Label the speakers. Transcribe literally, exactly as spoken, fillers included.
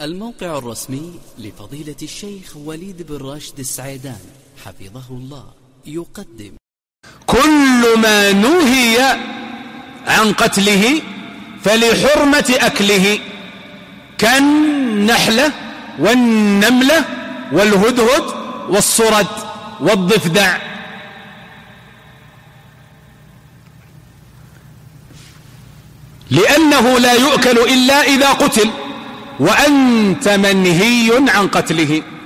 Speaker 1: الموقع الرسمي لفضيلة الشيخ وليد بن راشد السعيدان حفظه الله يقدم
Speaker 2: كل ما نهي عن قتله فلحرمة أكله كالنحلة والنملة والهدهد والصرد والضفدع. لأنه لا يؤكل إلا إذا قتل، وأنت منهي عن قتله.